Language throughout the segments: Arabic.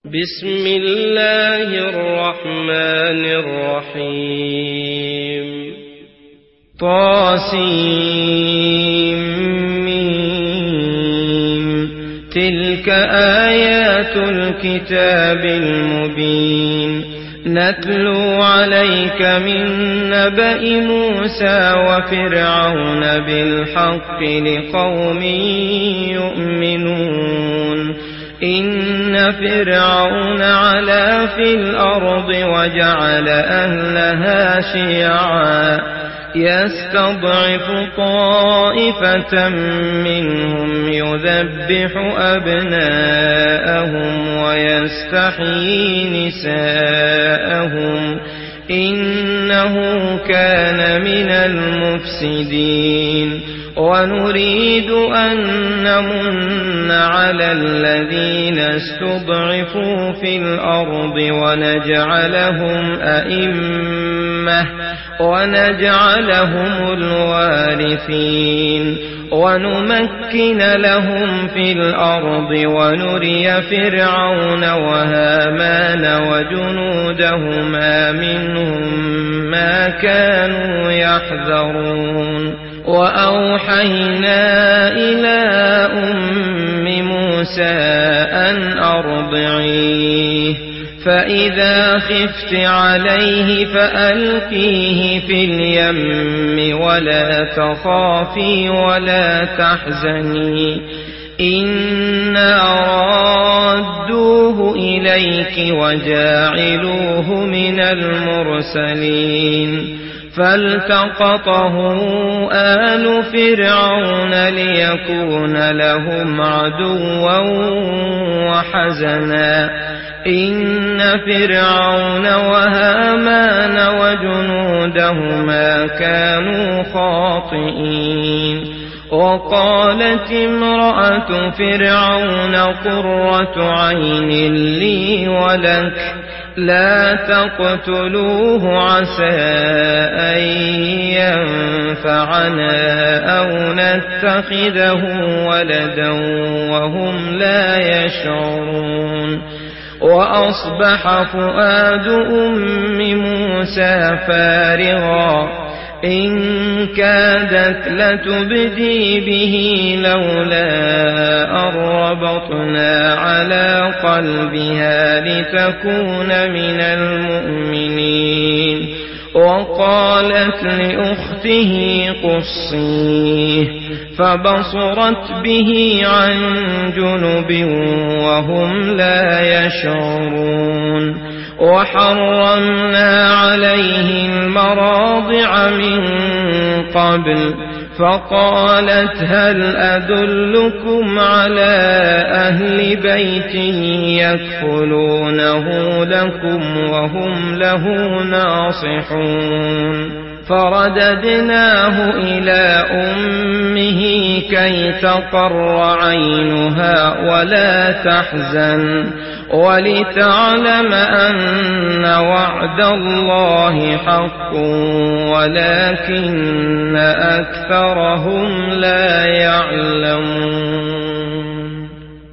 بسم الله الرحمن الرحيم طاسيم تلك آيات الكتاب المبين نتلو عليك من نبأ موسى وفرعون بالحق لقوم يؤمنون إن فرعون علا في الأرض وجعل أهلها شيعا يستضعف طائفة منهم يذبح أبناءهم ويستحيي نساءهم إنه كان من المفسدين ونريد أن نمن على الذين استضعفوا في الأرض ونجعلهم أئمة ونجعلهم الوارثين ونمكن لهم في الأرض ونري فرعون وهامان وجنودهما منهم ما كانوا يحذرون وأوحينا إلى أم موسى أن أرضعيه فإذا خفت عليه فألقيه في اليم ولا تخافي ولا تحزني إنا رادوه إليك وجاعلوه من المرسلين فالتقطه آل فرعون ليكون لهم عدوا وحزنا إن فرعون وهامان وجنودهما كانوا خاطئين وقالت امرأة فرعون قرة عين لي ولك لا تقتلوه عسى أن ينفعنا أو نتخذه ولدا وهم لا يشعرون وأصبح فؤاد أم موسى فارغا إن كادت لتبدي به لولا أن ربطنا على قلبها لتكون من المؤمنين وقالت لأخته قصيه فبصرت به عن جنب وهم لا يشعرون وحرمنا عليه المراضع من قبل فقالت هل أدلكم على أهل بيت يكفلونه لكم وهم له ناصحون فرددناه إلى أمه كي تقر عينها ولا تحزن ولتعلم أن وعد الله حق ولكن أكثرهم لا يعلمون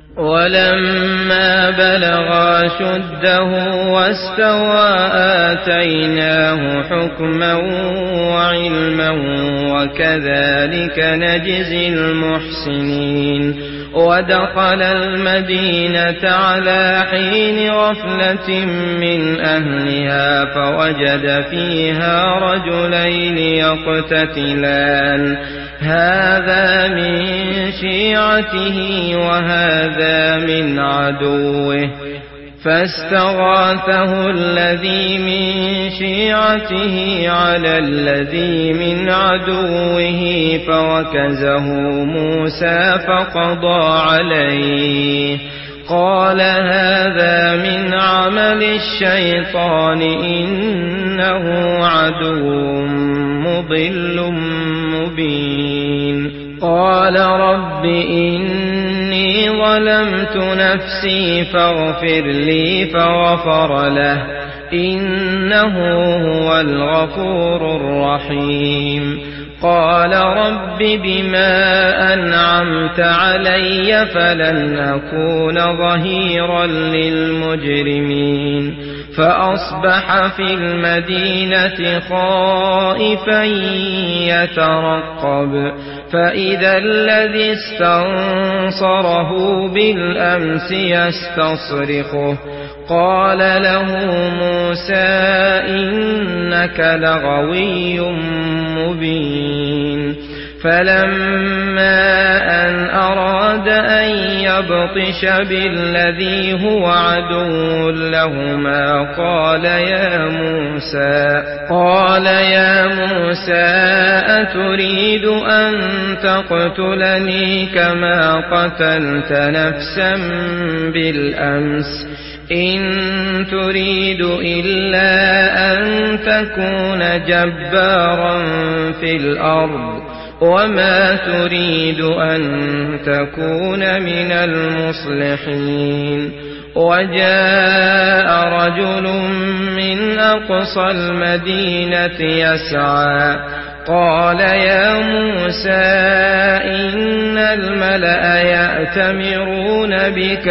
ولما بلغ شده واستوى آتيناه حكما وعلما وكذلك نجزي المحسنين ودخل المدينة على حين غفلة من أهلها فوجد فيها رجلين يقتتلان هذا من شيعته وهذا من عدوه فاستغاثه الذي من شيعته على الذي من عدوه فوكزه موسى فقضى عليه قال هذا من عمل الشيطان إنه عدو مضل مبين قال رب إني ظلمت نفسي فاغفر لي فغفر له إنه هو الغفور الرحيم قال رب بما أنعمت علي فلن أكون ظهيرا للمجرمين فأصبح في المدينة خائفا يترقب فإذا الذي استنصره بالأمس يستصرخه قال له موسى إنك لغوي مبين فلما أن أراد أن يبطش بالذي هو عدو لهما قال يا موسى أتريد أن تقتلني كما قتلت نفسا بالأمس إن تريد إلا أن تكون جبارا في الأرض وما تريد أن تكون من المصلحين وجاء رجل من أقصى المدينة يسعى قال يا موسى إن الملأ يأتمرون بك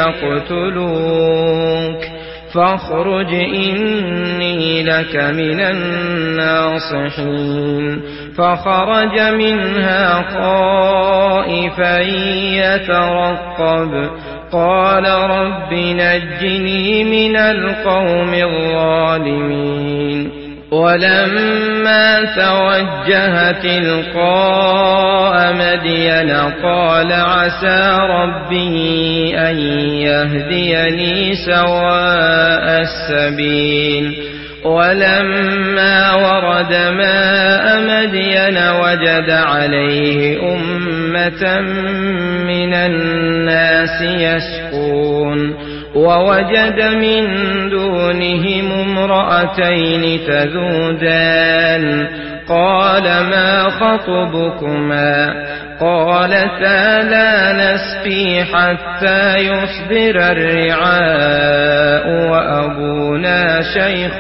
ليقتلوك فاخرج إني لك من الناصحين فخرج منها خائفا يترقب قال رب نجني من القوم الظالمين ولما توجه تلقاء مدين قال عسى ربي أن يهديني سواء السبيل ولما ورد ماء مدين وجد عليه أمة من الناس يسقون ووجد من دونهم امرأتين تذودان قال ما خطبكما قالتا لا نسقي حتى يصدر الرعاء وأبونا شيخ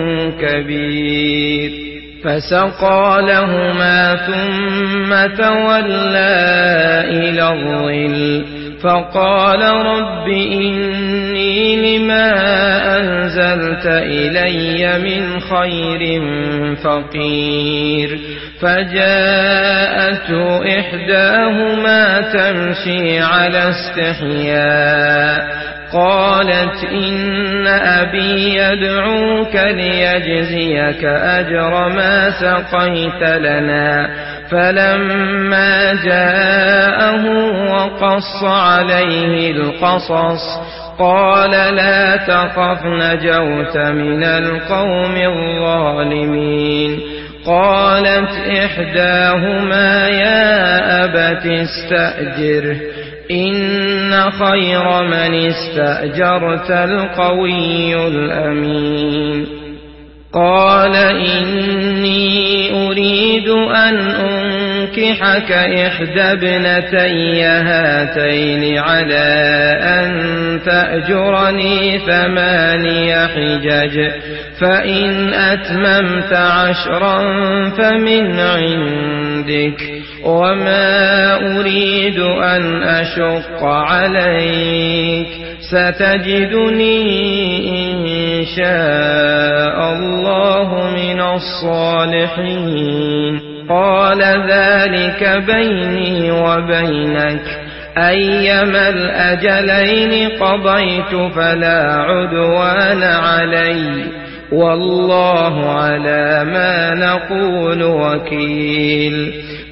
كبير فسقى لهما ثم تولى إلى الظل فقال رب إني لما أنزلت إلي من خير فقير فجاءته إحداهما تمشي على استحياء قالت إن أبي يدعوك ليجزيك أجر ما سقيت لنا فلما جاءه وقص عليه القصص قال لا تخف نجوت من القوم الظالمين قالت إحداهما يا أبت استأجره إن خير من استأجرت القوي الأمين قال إني أريد أن أنكحك إحدى ابنتي هاتين على أن تأجرني 8 حجج فإن أتممت 10 فمن عندك وما أريد أن أشق عليك ستجدني إن شاء الله من الصالحين قال ذلك بيني وبينك أيما الأجلين قضيت فلا عدوان علي والله على ما نقول وكيل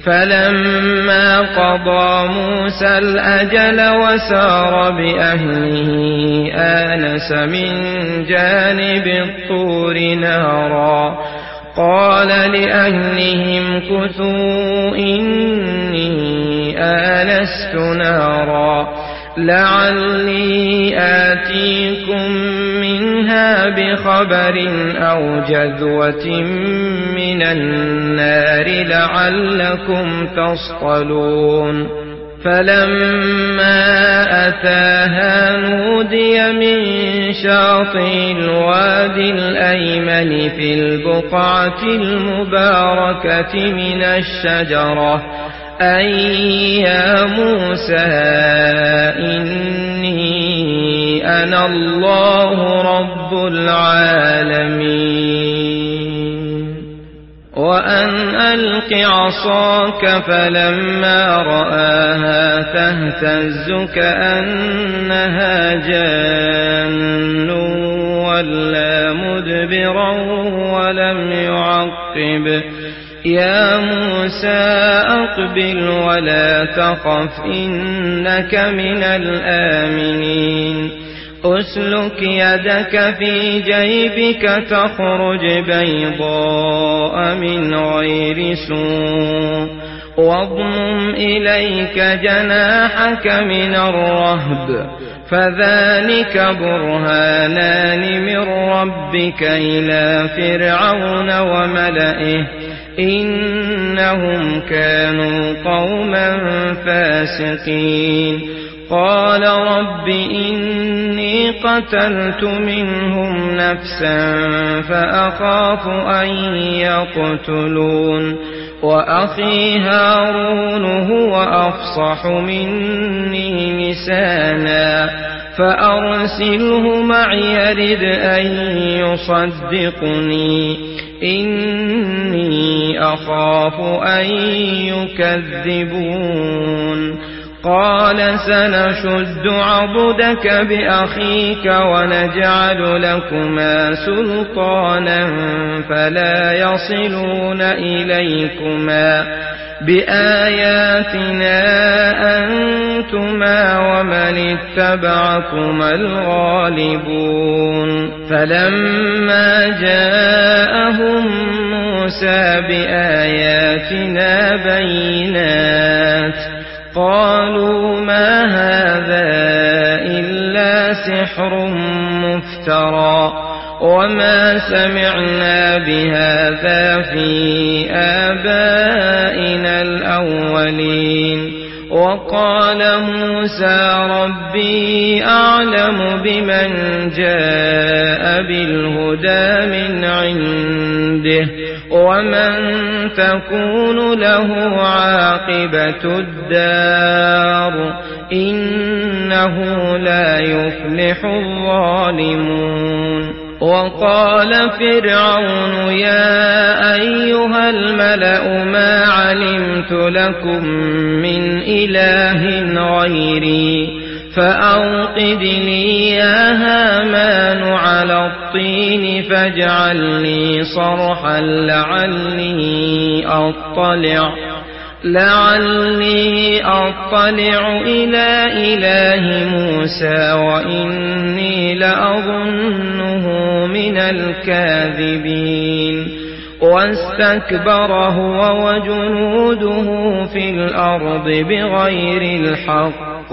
فلما قضى موسى الأجل وسار بأهله آنس من جانب الطور نارا قال لأهلهم كثوا إني آنست نارا لعلي آتيكم منها بخبر أو جذوة من النار لعلكم تصطلون فلما أتاها نودي من شاطئ الوادي الأيمن في البقعة المباركة من الشجرة أي يا موسى إني أنا الله رب العالمين وأن ألق عصاك فلما رآها تهتز كأنها جان ولا مدبرا ولم يعقب يا موسى أقبل ولا تخف إنك من الآمنين أسلك يدك في جيبك تخرج بيضاء من غير سوء واضمم إليك جناحك من الرهب فذلك برهانان من ربك إلى فرعون وملئه إنهم كانوا قوما فاسقين قال رب إني قتلت منهم نفسا فأخاف أن يقتلون وأخي هارون هو أفصح مني لسانا فأرسله معي يرد أن يصدقني إني أخاف أن يكذبون قال سنشد عضدك بأخيك ونجعل لكما سلطانا فلا يصلون إليكما بآياتنا أنتما ومن اتبعكما الغالبون فلما جاءهم موسى بآياتنا بينات قالوا ما هذا إلا سحر مفترى وما سمعنا بهذا في آبائنا الأولين وقال موسى ربي أعلم بمن جاء بالهدى من عنده ومن تكون له عاقبة الدار إنه لا يفلح الظالمون وقال فرعون يا أيها الملأ ما علمت لكم من إله غيري فأوقد لي يا هامان على الطين فاجعل لي صرحا لعلي أطلع إلى إله موسى وإني لأظنه من الكاذبين واستكبر هو وجنوده في الأرض بغير الحق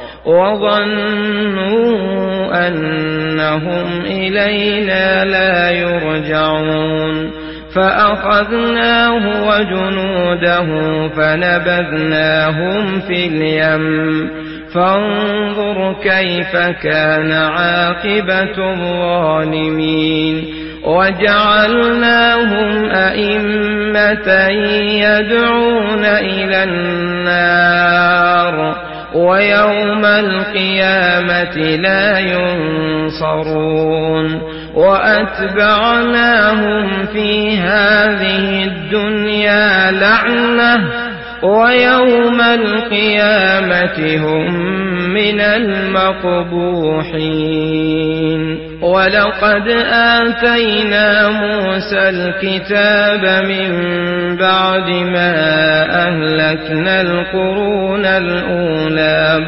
وظنوا أنهم إلينا لا يرجعون فأخذناه وجنوده فنبذناهم في اليم فانظر كيف كان عاقبة الظالمين وجعلناهم أئمة يدعون إلى النار ويوم القيامة لا ينصرون وأتبعناهم في هذه الدنيا لعنة ويوم القيامة هم من المقبوحين ولقد آتينا موسى الكتاب من بعد ما أهلكنا القرون الأولى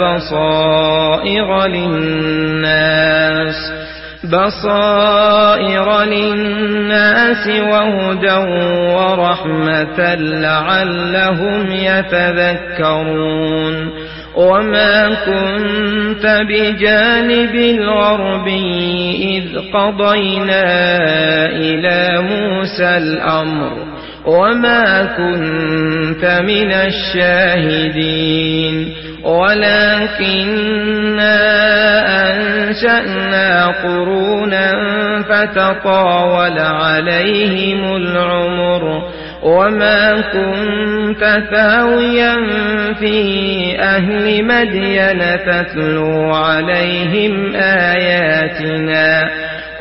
بصائر للناس وهدى ورحمة لعلهم يتذكرون وما كنت بجانب الغربي إذ قضينا إلى موسى الأمر وما كنت من الشاهدين ولكننا أنشأنا قرونا فتطاول عليهم العمر وما كنت ثاويا في أهل مدين تتلو عليهم آياتنا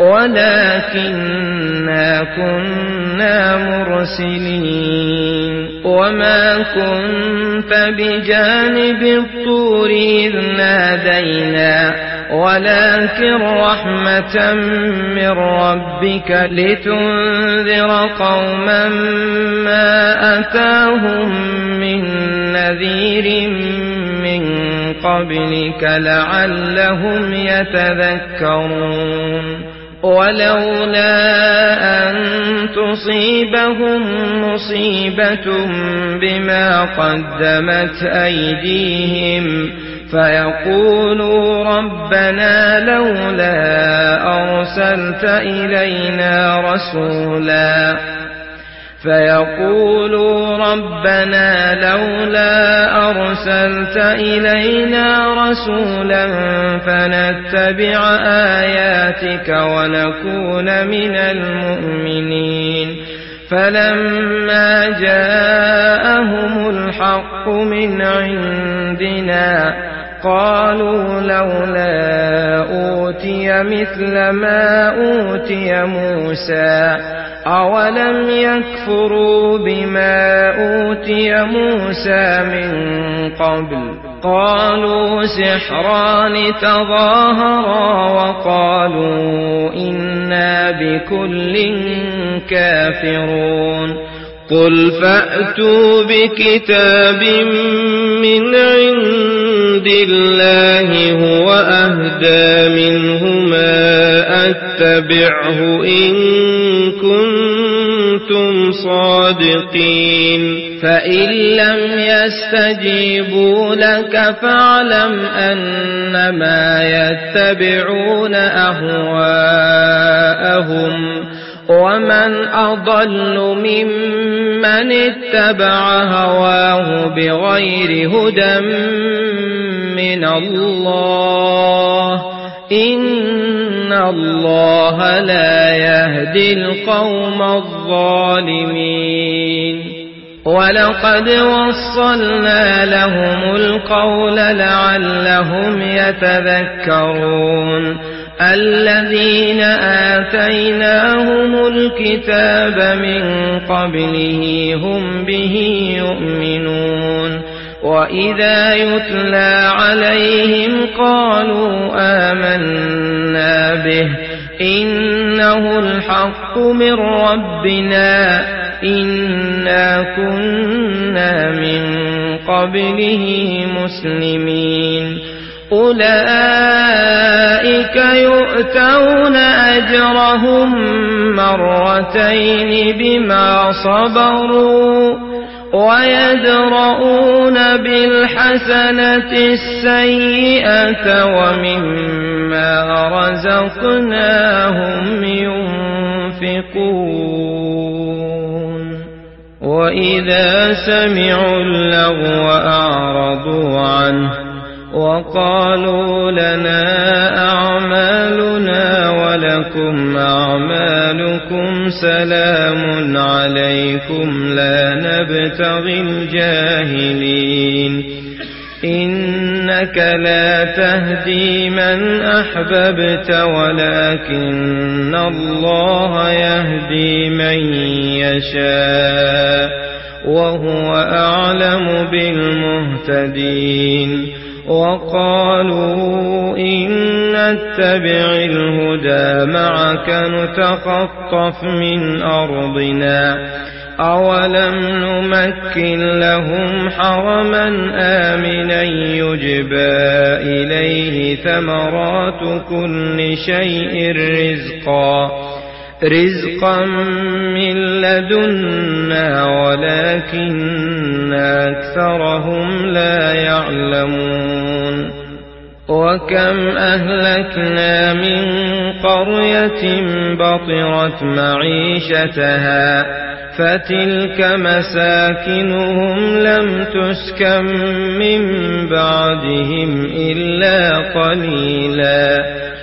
ولكننا كنا مرسلين وما كنت بجانب الطور إذ نادينا ولكن رحمة من ربك لتنذر قوما ما أتاهم من نذير من قبلك لعلهم يتذكرون ولولا أن تصيبهم مصيبة بما قدمت أيديهم فيقولوا ربنا لولا أرسلت إلينا رسولا فنتبع آياتك ونكون من المؤمنين فلما جاءهم الحق من عندنا قالوا لولا أوتي مثل ما أوتي موسى أولم يكفروا بما أوتي موسى من قبل قالوا سحران تظاهرا وقالوا إنا بكل كافرون قل فأتوا بكتاب من عند الله هو أهدى منهما أتبعه إن كنتم صادقين فإن لم يستجيبوا لك فاعلم أنما يتبعون أهواءهم ومن أضل ممن اتبع هواه بغير هدى من الله إن الله لا يهدي القوم الظالمين ولقد وصلنا لهم القول لعلهم يتذكرون الذين آتيناهم الكتاب من قبله هم به يؤمنون وإذا يتلى عليهم قالوا آمنا به إنه الحق من ربنا إنا كنا من قبله مسلمين أولئك يؤتون أجرهم مرتين بما صبروا ويدرؤون بالحسنة السيئة ومما رزقناهم ينفقون وإذا سمعوا اللغو أعرضوا عنه وقالوا لنا أعمالنا ولكم أعمالكم سلام عليكم لا نبتغي الجاهلين إنك لا تهدي من أحببت ولكن الله يهدي من يشاء وهو أعلم بالمهتدين وقالوا إن نتبع الهدى معك نتخطف من أرضنا أولم نمكن لهم حرما آمنا يجبى إليه ثمرات كل شيء رزقا من لدنا ولكن أكثرهم لا يعلمون وكم أهلكنا من قرية بطرت معيشتها فتلك مساكنهم لم تسكن من بعدهم إلا قليلا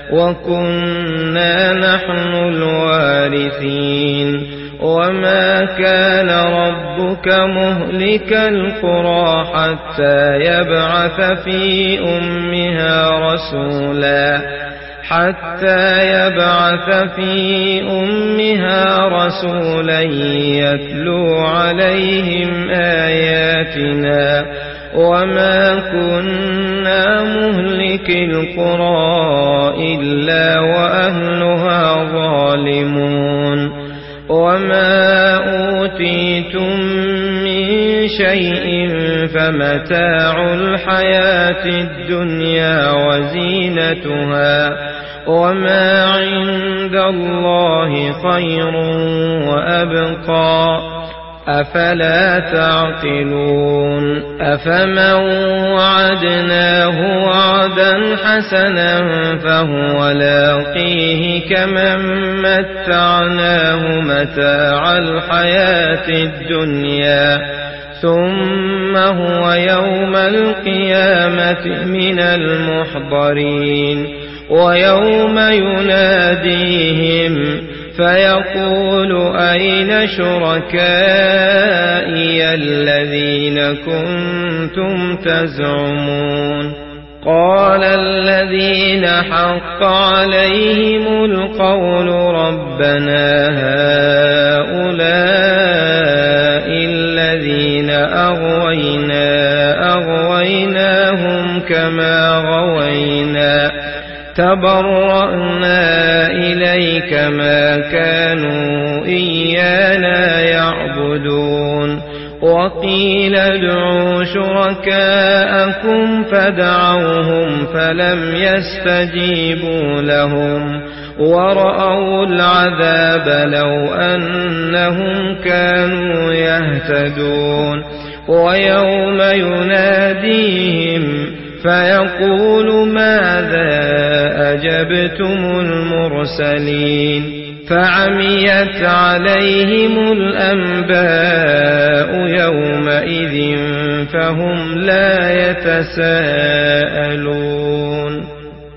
وكنا نحن الوارثين وما كان ربك مهلك القرى حتى يبعث في أمها رسولا يتلو عليهم آياتنا وما كنا مهلك القرى إلا وأهلها ظالمون وما أوتيتم من شيء فمتاع الحياة الدنيا وزينتها وما عند الله خير وأبقى أفلا تعقلون أفمن وعدناه وعدا حسنا فهو لاقيه كمن متعناه متاع الحياة الدنيا ثم هو يوم القيامة من المحضرين ويوم يناديهم فيقول أين شركائي الذين كنتم تزعمون قال الذين حق عليهم القول ربنا هؤلاء الذين أغويناهم كما غوينا تبرأنا إليك ما كانوا إيانا يعبدون وقيل ادعوا شركاءكم فدعوهم فلم يستجيبوا لهم ورأوا العذاب لو أنهم كانوا يهتدون ويوم يناديهم فيقول ماذا أجبتم المرسلين فعميت عليهم الأنباء يومئذ فهم لا يتساءلون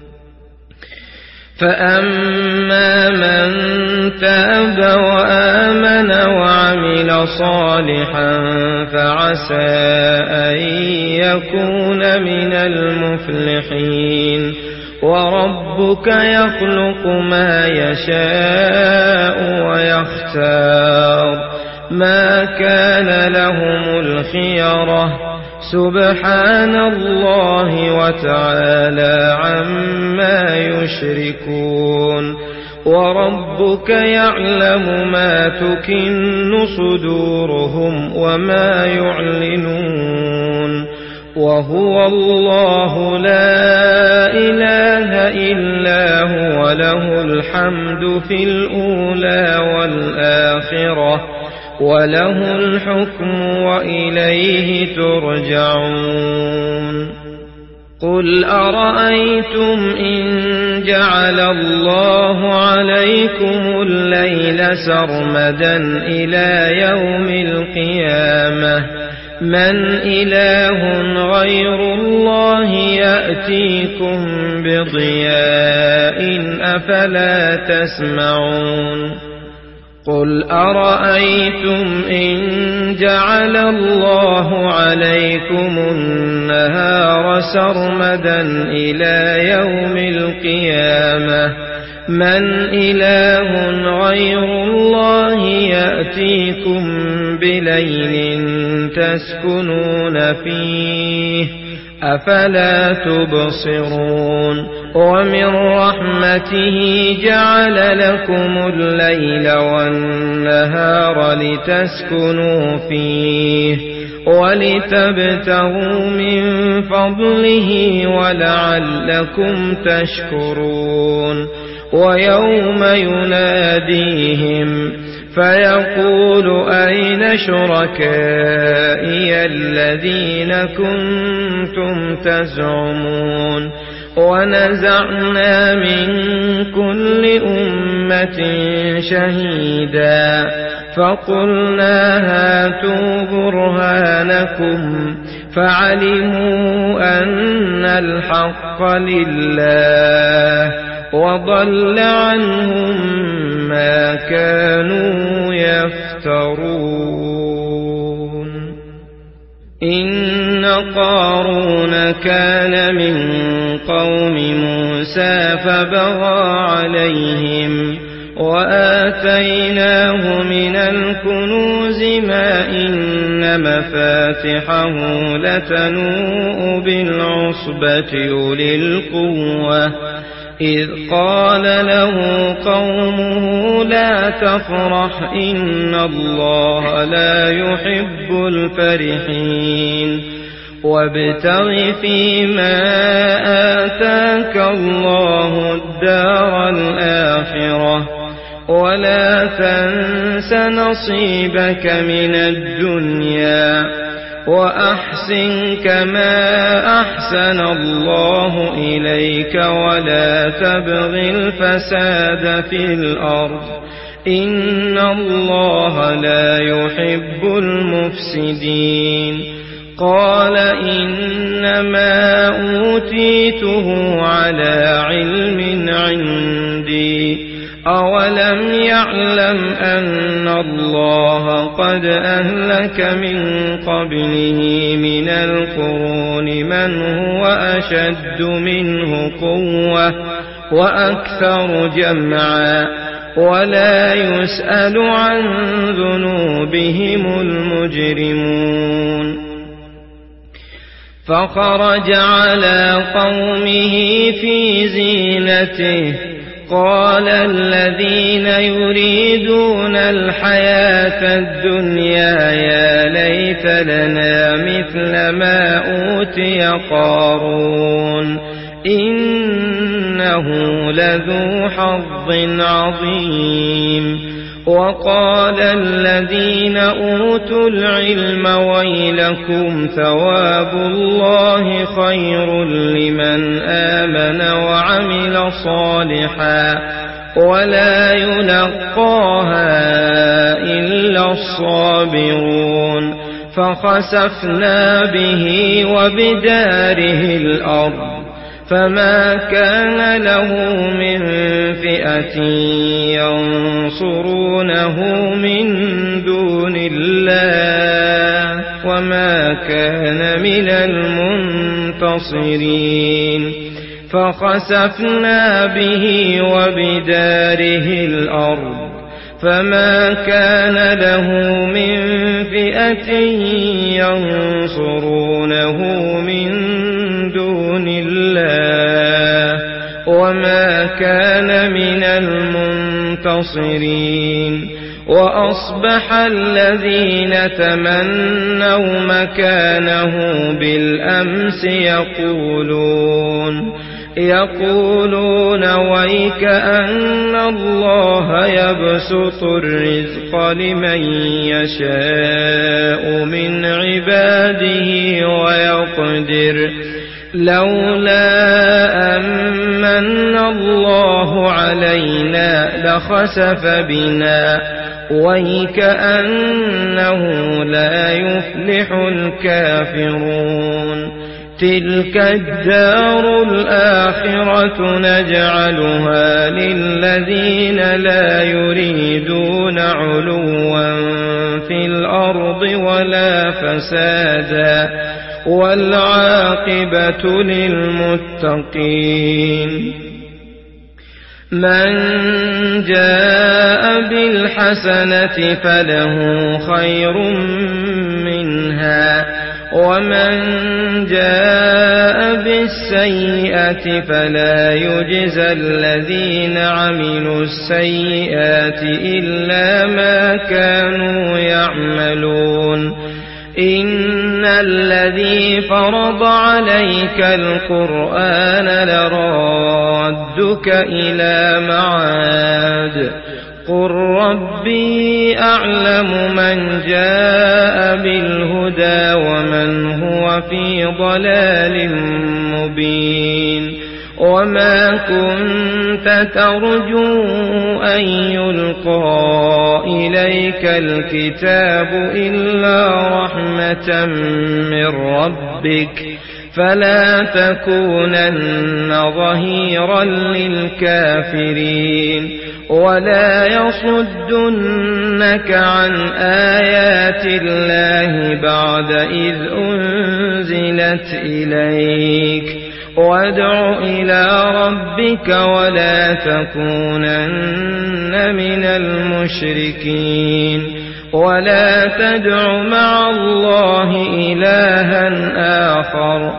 فأما من تاب وآمن وعمل صالحا فعسى أن يكون من المفلحين وربك يخلق ما يشاء ويختار ما كان لهم الخيرة سبحان الله وتعالى عما يشركون وربك يعلم ما تكن صدورهم وما يعلنون وهو الله لا إله إلا هو له الحمد في الأولى والآخرة وله الحكم وإليه ترجعون قل أرأيتم إن جعل الله عليكم الليل سرمدا إلى يوم القيامة من إله غير الله يأتيكم بضياء أفلا تسمعون قل أرأيتم إن جعل الله عليكم النهار سرمدا إلى يوم القيامة من إله غير الله يأتيكم بليل تسكنون فيه أفلا تبصرون ومن رحمته جعل لكم الليل والنهار لتسكنوا فيه ولتبتغوا من فضله ولعلكم تشكرون ويوم يناديهم فيقول أين شركائي الذين كنتم تزعمون ونزعنا من كل أمة شهيدا فقلنا هاتوا برهانكم فعلموا أن الحق لله وضل عنهم ما كانوا يفترون. إن قارون كان من قوم موسى فبغى عليهم وآتيناه من الكنوز ما إن مفاتحه لتنوء بالعصبة أولي القوة إذ قال له قومه لا تفرح إن الله لا يحب الفرحين وابتغ فيما آتاك الله الدار الآخرة ولا تنس نصيبك من الدنيا وأحسن كما أحسن الله إليك ولا تبغ الفساد في الأرض إن الله لا يحب المفسدين. قال إنما أوتيته على علم عندي أولم يعلم أن الله قد أهلك من قبله من القرون من هو أشد منه قوة وأكثر جمعا ولا يسأل عن ذنوبهم المجرمون. فخرج على قومه في زينته قال الذين يريدون الحياة الدنيا يا ليت لنا مثل ما أوتي قارون إنه لذو حظ عظيم. وقال الذين أوتوا العلم ويلكم ثواب الله خير لمن آمن وعمل صالحا ولا يلقاها إلا الصابرون. فخسفنا به وبداره الأرض فما كان له من فئة ينصرونه من دون الله وما كان من المنتصرين. فخسفنا به وبداره الأرض فما كان له من فئة ينصرونه من دون الله وما كان من المنتصرين. وأصبح الذين تمنوا مكانه بالأمس يقولون ويك أن الله يبسط الرزق لمن يشاء من عباده ويقدر لولا أمن الله علينا لخسف بنا ويك أنه لا يفلح الكافرون. تلك الدار الآخرة نجعلها للذين لا يريدون علوا في الأرض ولا فسادا والعاقبة للمتقين. من جاء بالحسنة فله خير منها ومن جاء بالسيئة فلا يجزى الذين عملوا السيئات إلا ما كانوا يعملون. إن الذي فرض عليك القرآن لرادك إلى معاد قل ربي أعلم من جاء بالهدى ومن هو في ضلال مبين. وما كنت ترجو أن يلقى إليك الكتاب إلا رحمة من ربك فلا تكونن ظهيرا للكافرين ولا يصدنك عن آيات الله بعد إذ أنزلت إليك وادع إلى ربك ولا تكونن من المشركين ولا تدع مع الله إلها آخر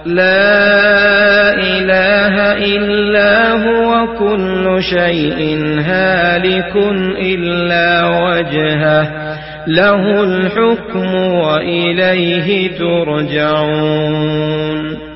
لا إله إلا هو كل شيء هالك إلا وجهه له الحكم وإليه ترجعون